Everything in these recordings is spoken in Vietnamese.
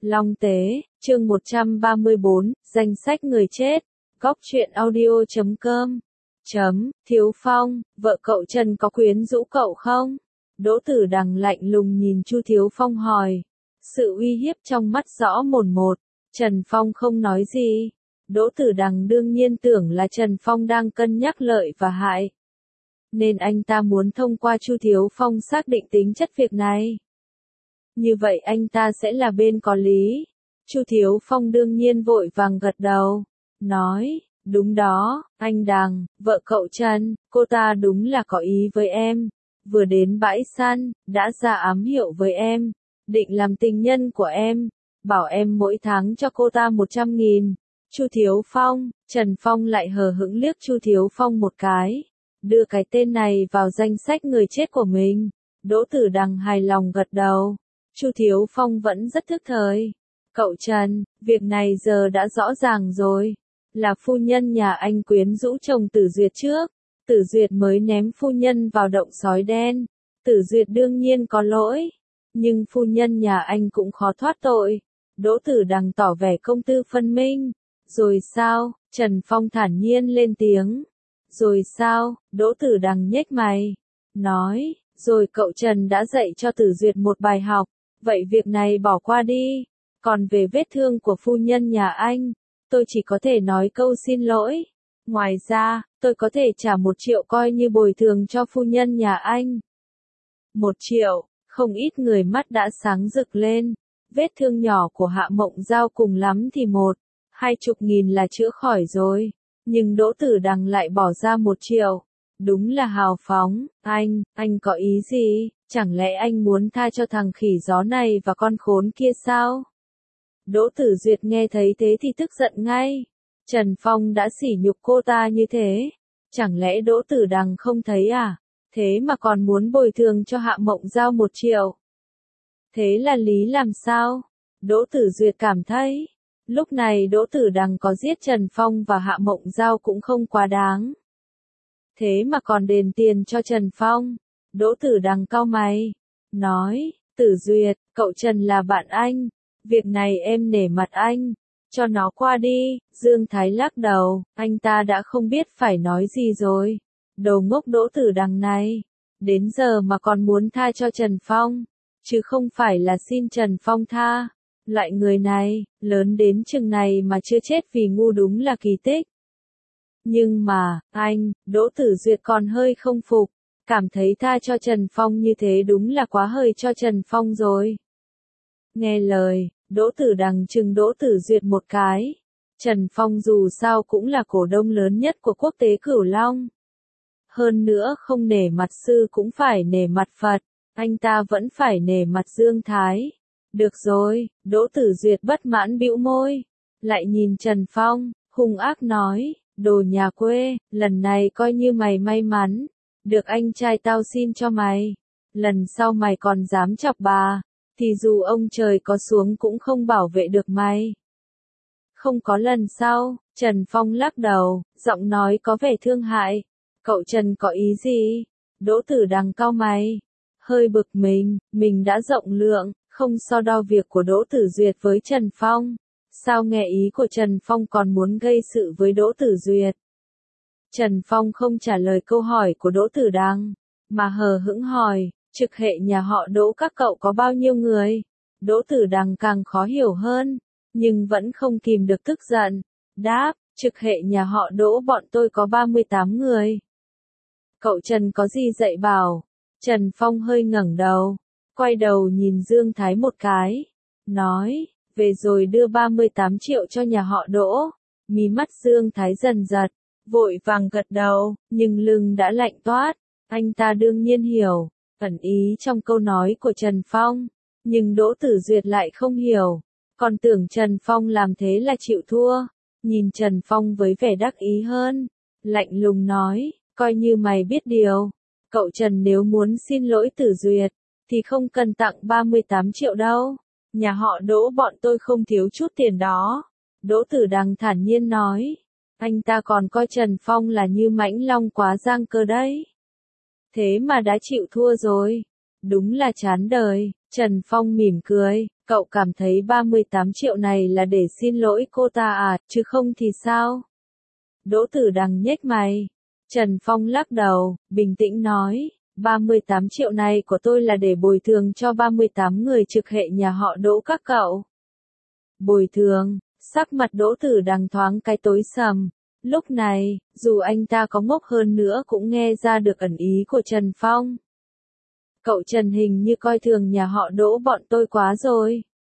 Long Tế, chương 134, danh sách người chết. Góc truyện audio.com. Thiếu Phong, vợ cậu Trần có quyến rũ cậu không? Đỗ Tử Đằng lạnh lùng nhìn Chu Thiếu Phong hỏi. Sự uy hiếp trong mắt rõ mồn một. Trần Phong không nói gì. Đỗ Tử Đằng đương nhiên tưởng là Trần Phong đang cân nhắc lợi và hại, nên anh ta muốn thông qua Chu Thiếu Phong xác định tính chất việc này. Như vậy anh ta sẽ là bên có lý. Chu Thiếu Phong đương nhiên vội vàng gật đầu, nói, đúng đó, anh Đằng, vợ cậu Trần, cô ta đúng là có ý với em. Vừa đến bãi săn, đã ra ám hiệu với em, định làm tình nhân của em, bảo em mỗi tháng cho cô ta 100.000. Chu Thiếu Phong, Trần Phong lại hờ hững liếc Chu Thiếu Phong một cái, đưa cái tên này vào danh sách người chết của mình. Đỗ Tử Đằng hài lòng gật đầu. Chu Thiếu Phong vẫn rất thức thời. Cậu Trần, việc này giờ đã rõ ràng rồi. Là phu nhân nhà anh quyến rũ chồng Tử Duyệt trước. Tử Duyệt mới ném phu nhân vào động sói đen. Tử Duyệt đương nhiên có lỗi. Nhưng phu nhân nhà anh cũng khó thoát tội. Đỗ Tử Đằng tỏ vẻ công tư phân minh. Rồi sao? Trần Phong thản nhiên lên tiếng. Rồi sao? Đỗ Tử Đằng nhếch mày. Nói, rồi cậu Trần đã dạy cho Tử Duyệt một bài học. Vậy việc này bỏ qua đi. Còn về vết thương của phu nhân nhà anh, tôi chỉ có thể nói câu xin lỗi. Ngoài ra, tôi có thể trả 1 triệu coi như bồi thường cho phu nhân nhà anh. 1 triệu, không ít người mắt đã sáng rực lên. Vết thương nhỏ của Hạ Mộng Giao cùng lắm thì 20.000 là chữa khỏi rồi. Nhưng Đỗ Tử Đằng lại bỏ ra 1 triệu. Đúng là hào phóng. Anh có ý gì? Chẳng lẽ anh muốn tha cho thằng khỉ gió này và con khốn kia sao? Đỗ Tử Duyệt nghe thấy thế thì tức giận ngay. Trần Phong đã sỉ nhục cô ta như thế. Chẳng lẽ Đỗ Tử Đằng không thấy à? Thế mà còn muốn bồi thường cho Hạ Mộng Giao 1 triệu. Thế là lý làm sao? Đỗ Tử Duyệt cảm thấy, lúc này Đỗ Tử Đằng có giết Trần Phong và Hạ Mộng Giao cũng không quá đáng. Thế mà còn đền tiền cho Trần Phong. Đỗ Tử Đằng cau mày, nói, Tử Duyệt, cậu Trần là bạn anh. Việc này em nể mặt anh. Cho nó qua đi. Dương Thái lắc đầu, anh ta đã không biết phải nói gì rồi. Đồ ngốc Đỗ Tử Đằng này. Đến giờ mà còn muốn tha cho Trần Phong. Chứ không phải là xin Trần Phong tha. Loại người này, lớn đến chừng này mà chưa chết vì ngu đúng là kỳ tích. Nhưng mà, Đỗ Tử Duyệt còn hơi không phục. Cảm thấy tha cho Trần Phong như thế đúng là quá hời cho Trần Phong rồi. Nghe lời, Đỗ Tử Đằng chừng Đỗ Tử Duyệt một cái. Trần Phong dù sao cũng là cổ đông lớn nhất của quốc tế Cửu Long. Hơn nữa không nể mặt sư cũng phải nể mặt Phật. Anh ta vẫn phải nể mặt Dương Thái. Được rồi, Đỗ Tử Duyệt bất mãn bĩu môi. Lại nhìn Trần Phong, hung ác nói, đồ nhà quê, lần này coi như mày may mắn. Được anh trai tao xin cho mày. Lần sau mày còn dám chọc bà, thì dù ông trời có xuống cũng không bảo vệ được mày. Không có lần sau. Trần Phong lắc đầu, giọng nói có vẻ thương hại. Cậu Trần có ý gì? Đỗ Tử Đằng cau mày, hơi bực mình đã rộng lượng, không so đo việc của Đỗ Tử Duyệt với Trần Phong. Sao nghe ý của Trần Phong còn muốn gây sự với Đỗ Tử Duyệt? Trần Phong không trả lời câu hỏi của Đỗ Tử Đằng, mà hờ hững hỏi, trực hệ nhà họ Đỗ các cậu có bao nhiêu người? Đỗ Tử Đằng càng khó hiểu hơn, nhưng vẫn không kìm được tức giận. Đáp, trực hệ nhà họ Đỗ bọn tôi có 38 người. Cậu Trần có gì dạy bảo? Trần Phong hơi ngẩng đầu, quay đầu nhìn Dương Thái một cái, nói, về rồi đưa 38 triệu cho nhà họ Đỗ. Mí mắt Dương Thái dần giật, vội vàng gật đầu, nhưng lưng đã lạnh toát. Anh ta đương nhiên hiểu ẩn ý trong câu nói của Trần Phong, nhưng Đỗ Tử Duyệt lại không hiểu, còn tưởng Trần Phong làm thế là chịu thua. Nhìn Trần Phong với vẻ đắc ý hơn, lạnh lùng nói, coi như mày biết điều. Cậu Trần nếu muốn xin lỗi Tử Duyệt, thì không cần tặng 38 triệu đâu. Nhà họ Đỗ bọn tôi không thiếu chút tiền đó. Đỗ Tử Đằng thản nhiên nói. Anh ta còn coi Trần Phong là như mãnh long quá giang cơ đấy. Thế mà đã chịu thua rồi. Đúng là chán đời. Trần Phong mỉm cười, cậu cảm thấy 38 triệu này là để xin lỗi cô ta à, chứ không thì sao? Đỗ Tử Đằng nhếch mày. Trần Phong lắc đầu, bình tĩnh nói, 38 triệu này của tôi là để bồi thường cho 38 người trực hệ nhà họ Đỗ các cậu. Bồi thường, sắc mặt Đỗ Tử Đằng thoáng cái tối sầm. Lúc này, dù anh ta có ngốc hơn nữa cũng nghe ra được ẩn ý của Trần Phong. Cậu Trần hình như coi thường nhà họ Đỗ bọn tôi quá rồi.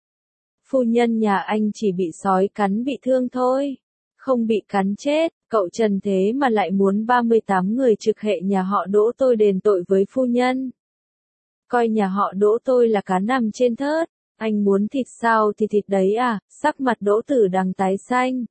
Phu nhân nhà anh chỉ bị sói cắn bị thương thôi, không bị cắn chết, cậu Trần thế mà lại muốn 38 người trực hệ nhà họ Đỗ tôi đền tội với phu nhân. Coi nhà họ Đỗ tôi là cá nằm trên thớt, anh muốn thịt sao thì thịt đấy à, sắc mặt Đỗ Tử Đằng tái xanh.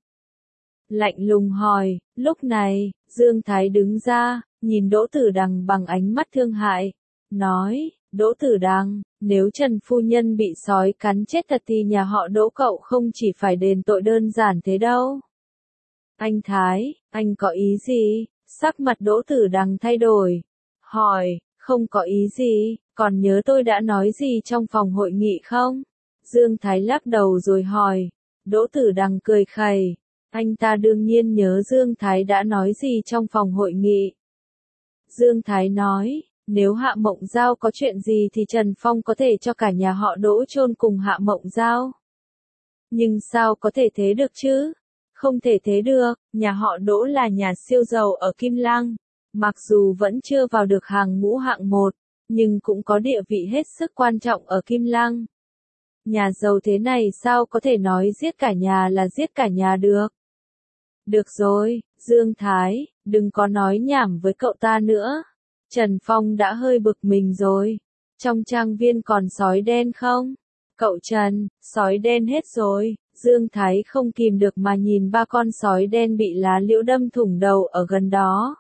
Lạnh lùng hỏi, lúc này, Dương Thái đứng ra, nhìn Đỗ Tử Đằng bằng ánh mắt thương hại, nói, Đỗ Tử Đằng, nếu Trần phu nhân bị sói cắn chết thật thì nhà họ Đỗ cậu không chỉ phải đền tội đơn giản thế đâu. Anh Thái, anh có ý gì? Sắc mặt Đỗ Tử Đằng thay đổi. Hỏi, không có ý gì, còn nhớ tôi đã nói gì trong phòng hội nghị không? Dương Thái lắc đầu rồi hỏi. Đỗ Tử Đằng cười khẩy. Anh ta đương nhiên nhớ Dương Thái đã nói gì trong phòng hội nghị. Dương Thái nói, nếu Hạ Mộng Giao có chuyện gì thì Trần Phong có thể cho cả nhà họ Đỗ chôn cùng Hạ Mộng Giao. Nhưng sao có thể thế được chứ? Không thể thế được, nhà họ Đỗ là nhà siêu giàu ở Kim Lăng. Mặc dù vẫn chưa vào được hàng ngũ hạng 1, nhưng cũng có địa vị hết sức quan trọng ở Kim Lăng. Nhà giàu thế này sao có thể nói giết cả nhà là giết cả nhà được? Được rồi, Dương Thái, đừng có nói nhảm với cậu ta nữa. Trần Phong đã hơi bực mình rồi. Trong trang viên còn sói đen không? Cậu Trần, sói đen hết rồi. Dương Thái không kìm được mà nhìn ba con sói đen bị lá liễu đâm thủng đầu ở gần đó.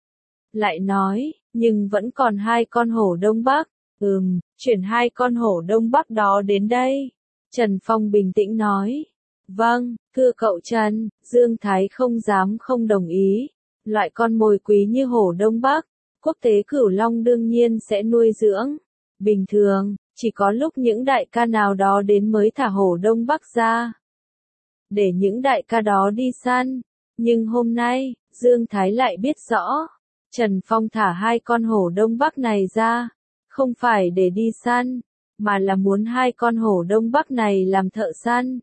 Lại nói, nhưng vẫn còn 2 con hổ Đông Bắc. Chuyển 2 con hổ Đông Bắc đó đến đây. Trần Phong bình tĩnh nói. Vâng, thưa cậu Trần, Dương Thái không dám không đồng ý. Loại con mồi quý như hổ Đông Bắc, quốc tế Cửu Long đương nhiên sẽ nuôi dưỡng. Bình thường, chỉ có lúc những đại ca nào đó đến mới thả hổ Đông Bắc ra. Để những đại ca đó đi săn. Nhưng hôm nay, Dương Thái lại biết rõ. Trần Phong thả 2 con hổ Đông Bắc này ra. Không phải để đi săn, mà là muốn 2 con hổ Đông Bắc này làm thợ săn.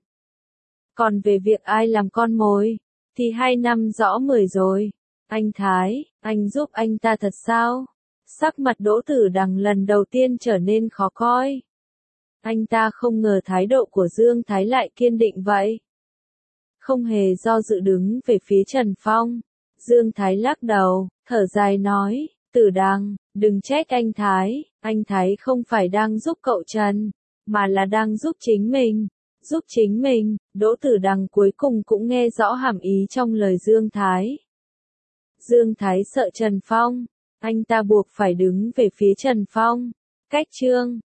Còn về việc ai làm con mồi, thì 2 năm rõ 10 rồi. Anh Thái, anh giúp anh ta thật sao? Sắc mặt Đỗ Tử Đằng lần đầu tiên trở nên khó coi. Anh ta không ngờ thái độ của Dương Thái lại kiên định vậy. Không hề do dự đứng về phía Trần Phong. Dương Thái lắc đầu, thở dài nói, Tử Đằng, đừng trách anh Thái không phải đang giúp cậu Trần, mà là đang giúp chính mình. Giúp chính mình, Đỗ Tử Đằng cuối cùng cũng nghe rõ hàm ý trong lời Dương Thái. Dương Thái sợ Trần Phong, anh ta buộc phải đứng về phía Trần Phong. Cách chương